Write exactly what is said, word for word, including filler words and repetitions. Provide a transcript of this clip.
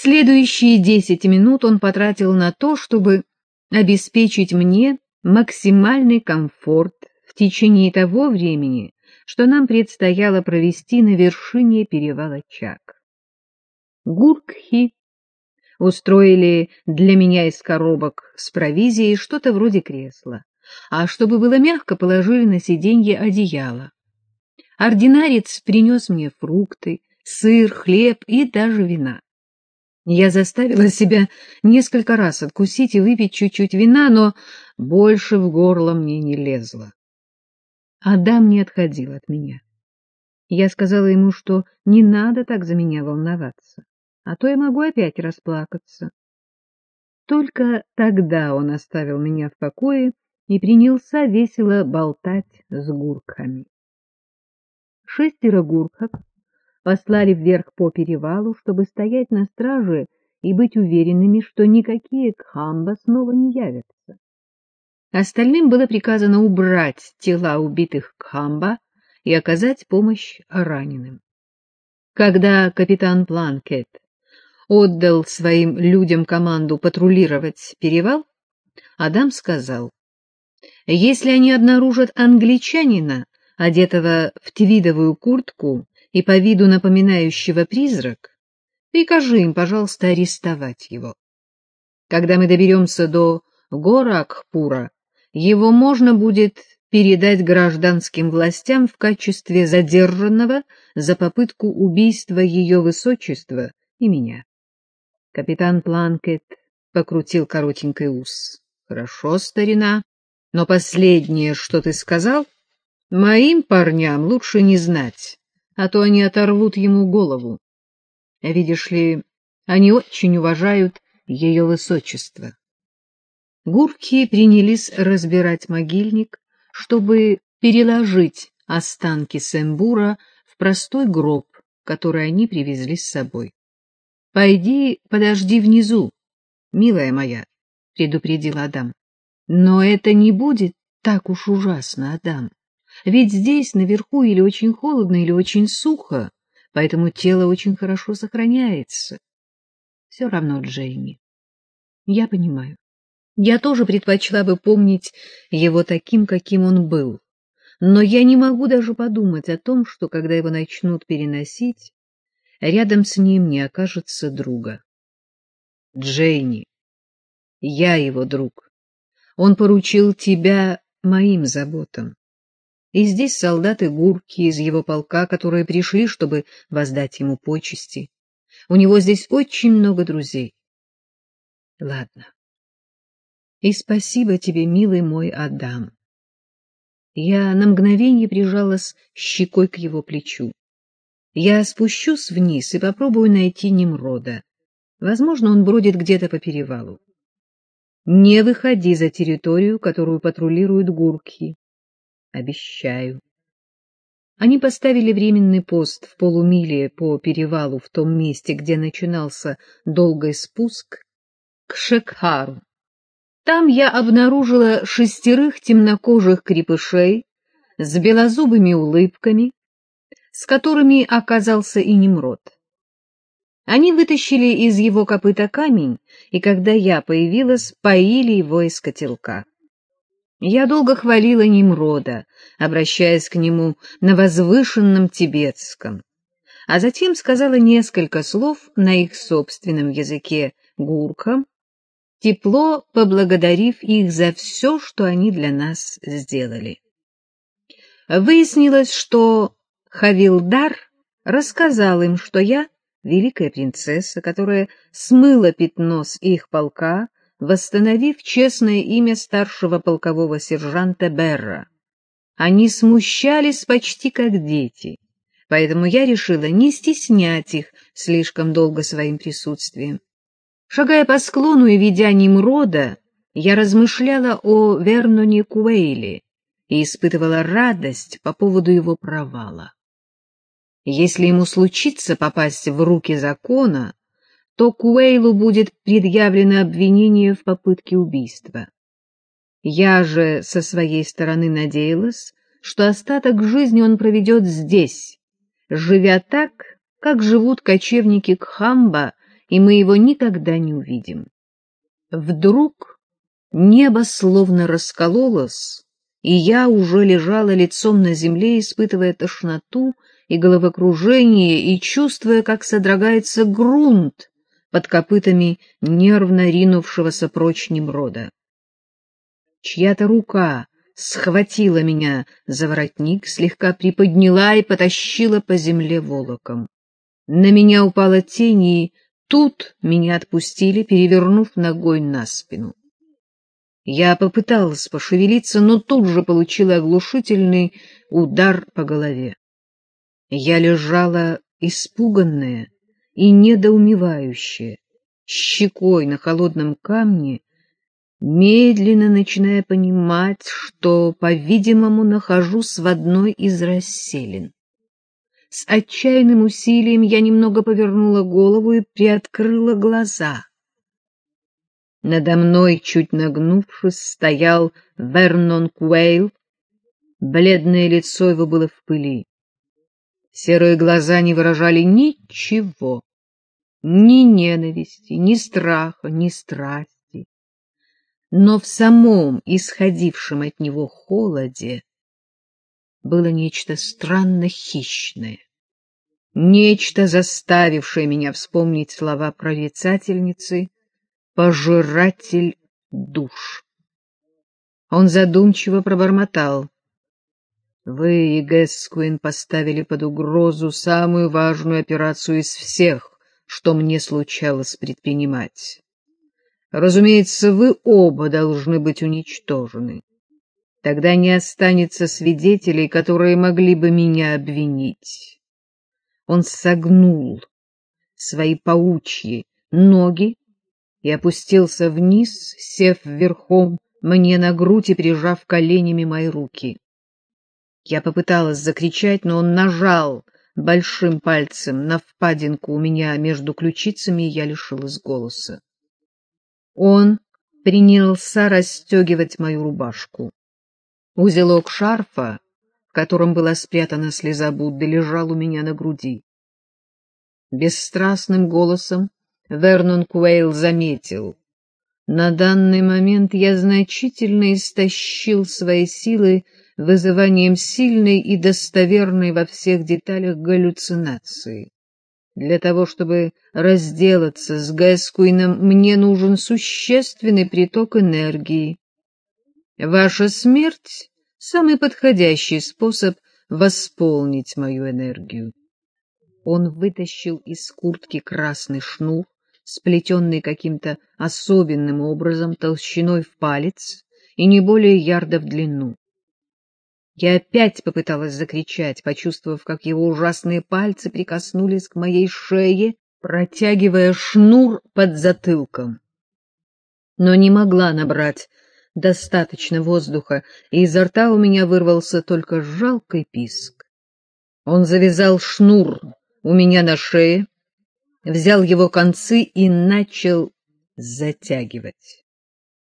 Следующие десять минут он потратил на то, чтобы обеспечить мне максимальный комфорт в течение того времени, что нам предстояло провести на вершине перевала Чак. Гуркхи устроили для меня из коробок с провизией что-то вроде кресла, а чтобы было мягко, положили на сиденье одеяло. Ординарец принес мне фрукты, сыр, хлеб и даже вина. Я заставила себя несколько раз откусить и выпить чуть-чуть вина, но больше в горло мне не лезло. Адам не отходил от меня. Я сказала ему, что не надо так за меня волноваться, а то я могу опять расплакаться. Только тогда он оставил меня в покое и принялся весело болтать с гуркхами. Шестеро гуркхов послали вверх по перевалу, чтобы стоять на страже и быть уверенными, что никакие кхамба снова не явятся. Остальным было приказано убрать тела убитых кхамба и оказать помощь раненым. Когда капитан Планкет отдал своим людям команду патрулировать перевал, Адам сказал: «Если они обнаружат англичанина, одетого в твидовую куртку и по виду напоминающего призрак, прикажи им, пожалуйста, арестовать его. Когда мы доберемся до Горакхпура, его можно будет передать гражданским властям в качестве задержанного за попытку убийства ее высочества и меня». Капитан Планкет покрутил коротенький ус. — Хорошо, старина, но последнее, что ты сказал, моим парням лучше не знать, а то они оторвут ему голову. Видишь ли, они очень уважают ее высочество. Гурки принялись разбирать могильник, чтобы переложить останки Сэмбура в простой гроб, который они привезли с собой. — Пойди, подожди внизу, милая моя, — предупредил Адам. — Но это не будет так уж ужасно, Адам. Ведь здесь, наверху, или очень холодно, или очень сухо, поэтому тело очень хорошо сохраняется. Все равно, Джейми. Я понимаю. Я тоже предпочла бы помнить его таким, каким он был. Но я не могу даже подумать о том, что, когда его начнут переносить, рядом с ним не окажется друга. Джейми, я его друг. Он поручил тебя моим заботам. И здесь солдаты гурки из его полка, которые пришли, чтобы воздать ему почести. У него здесь очень много друзей. Ладно. И спасибо тебе, милый мой Адам. Я на мгновение прижалась щекой к его плечу. Я спущусь вниз и попробую найти Немрода. Возможно, он бродит где-то по перевалу. Не выходи за территорию, которую патрулируют гурки. Обещаю. Они поставили временный пост в полумиле по перевалу в том месте, где начинался долгий спуск к Шекхару. Там я обнаружила шестерых темнокожих крепышей с белозубыми улыбками, с которыми оказался и Немрод. Они вытащили из его копыта камень, и когда я появилась, поили его из котелка. Я долго хвалила Немрода, обращаясь к нему на возвышенном тибетском, а затем сказала несколько слов на их собственном языке гуркам, тепло поблагодарив их за все, что они для нас сделали. Выяснилось, что Хавилдар рассказал им, что я великая принцесса, которая смыла пятно с их полка, восстановив честное имя старшего полкового сержанта Берра. Они смущались почти как дети, поэтому я решила не стеснять их слишком долго своим присутствием. Шагая по склону и ведя Немрода, я размышляла о Верноне Куэйле и испытывала радость по поводу его провала. Если ему случится попасть в руки закона, то Куэйлу будет предъявлено обвинение в попытке убийства. Я же со своей стороны надеялась, что остаток жизни он проведет здесь, живя так, как живут кочевники Кхамба и мы его никогда не увидим. Вдруг небо словно раскололось, и я уже лежала лицом на земле, испытывая тошноту и головокружение, и чувствуя, как содрогается грунт под копытами нервно ринувшегося прочь Немрода. Чья-то рука схватила меня за воротник, слегка приподняла и потащила по земле волоком. На меня упала тень, и тут меня отпустили, перевернув ногой на спину. Я попыталась пошевелиться, но тут же получила оглушительный удар по голове. Я лежала испуганная и недоумевающая, щекой на холодном камне, медленно начиная понимать, что, по-видимому, нахожусь в одной из расселин. С отчаянным усилием я немного повернула голову и приоткрыла глаза. Надо мной, чуть нагнувшись, стоял Вернон Куэйл. Бледное лицо его было в пыли. Серые глаза не выражали ничего, ни ненависти, ни страха, ни страсти. Но в самом исходившем от него холоде было нечто странно хищное, нечто, заставившее меня вспомнить слова прорицательницы «пожиратель душ». Он задумчиво пробормотал: «Вы и Гэскуин поставили под угрозу самую важную операцию из всех, что мне случалось предпринимать. Разумеется, вы оба должны быть уничтожены. Тогда не останется свидетелей, которые могли бы меня обвинить». Он согнул свои паучьи ноги и опустился вниз, сев верхом мне на грудь и прижав коленями мои руки. Я попыталась закричать, но он нажал большим пальцем на впадинку у меня между ключицами, и я лишилась голоса. Он принялся расстегивать мою рубашку. Узелок шарфа, в котором была спрятана слеза Будды, лежал у меня на груди. Бесстрастным голосом Вернон Куэйл заметил: на данный момент я значительно истощил свои силы вызыванием сильной и достоверной во всех деталях галлюцинации. Для того, чтобы разделаться с Гэскуином, мне нужен существенный приток энергии. Ваша смерть — самый подходящий способ восполнить мою энергию. Он вытащил из куртки красный шнур, сплетенный каким-то особенным образом, толщиной в палец и не более ярда в длину. Я опять попыталась закричать, почувствовав, как его ужасные пальцы прикоснулись к моей шее, протягивая шнур под затылком. Но не могла набрать достаточно воздуха, и изо рта у меня вырвался только жалкий писк. Он завязал шнур у меня на шее, взял его концы и начал затягивать.